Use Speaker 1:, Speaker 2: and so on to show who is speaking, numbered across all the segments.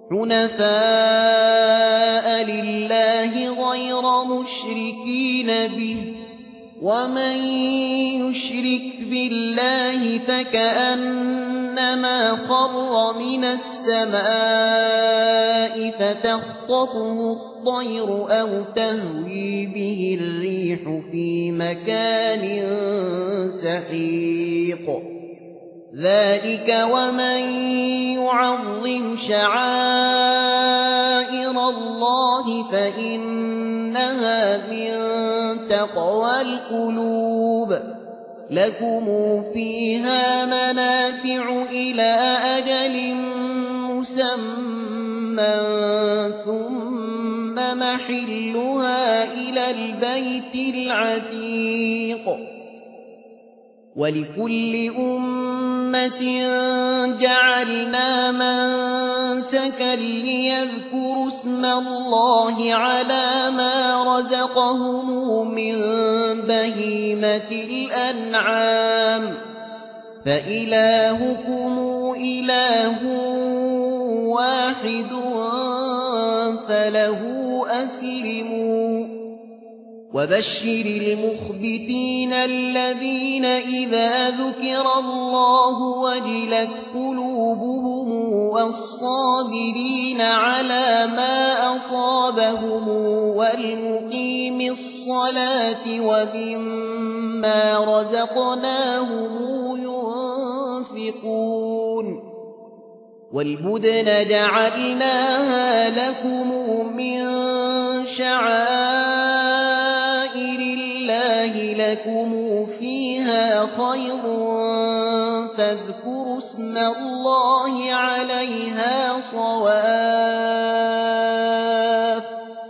Speaker 1: حنفاء لله غير مشركين به ومن يشرك بالله فكأنما خر من السماء فتخطفه الطير أو تهوي به الريح في مكان سحيق ذلك ومن يعظم شعائر الله فإنها من تقوى القلوب لكم فيها منافع إلى أجل مسمى ثم محلها إلى البيت العتيق ولكل أمة جعلنا منسكا ليذكروا اسم الله على ما رزقهم من بهيمة الأنعام فإلهكم إله واحد فله أسلموا وبشر المخبتين الذين إذا ذكر الله وجلت قلوبهم والصابرين على ما أصابهم والمقيم الصلاة ومما رزقناهم ينفقون والبدن جعلناها لكم من شعائر الله لكم فيها خير فاذكروا اسم الله عليها صواف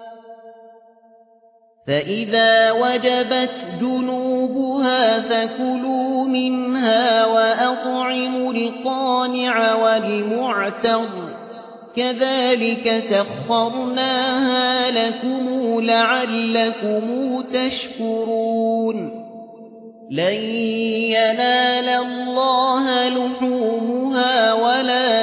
Speaker 1: فإذا وجبت جنوبها فكلوا منها وأطعموا القانع والمعتر كذلك سخرناها لكم لعلكم تشكرون لن ينال الله لحومها ولا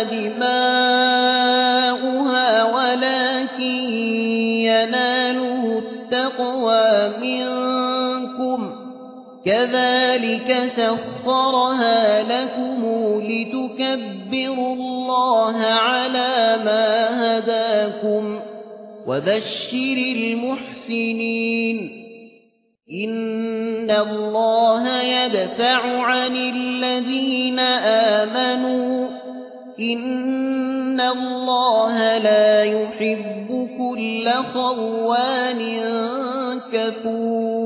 Speaker 1: دماؤها ولكن يناله التقوى منكم كذلك سخرها لكم لتكبروا الله على ما هداكم وبشر المحسنين إن الله يدفع عن الذين آمنوا إن الله لا يحب كل خوان كفور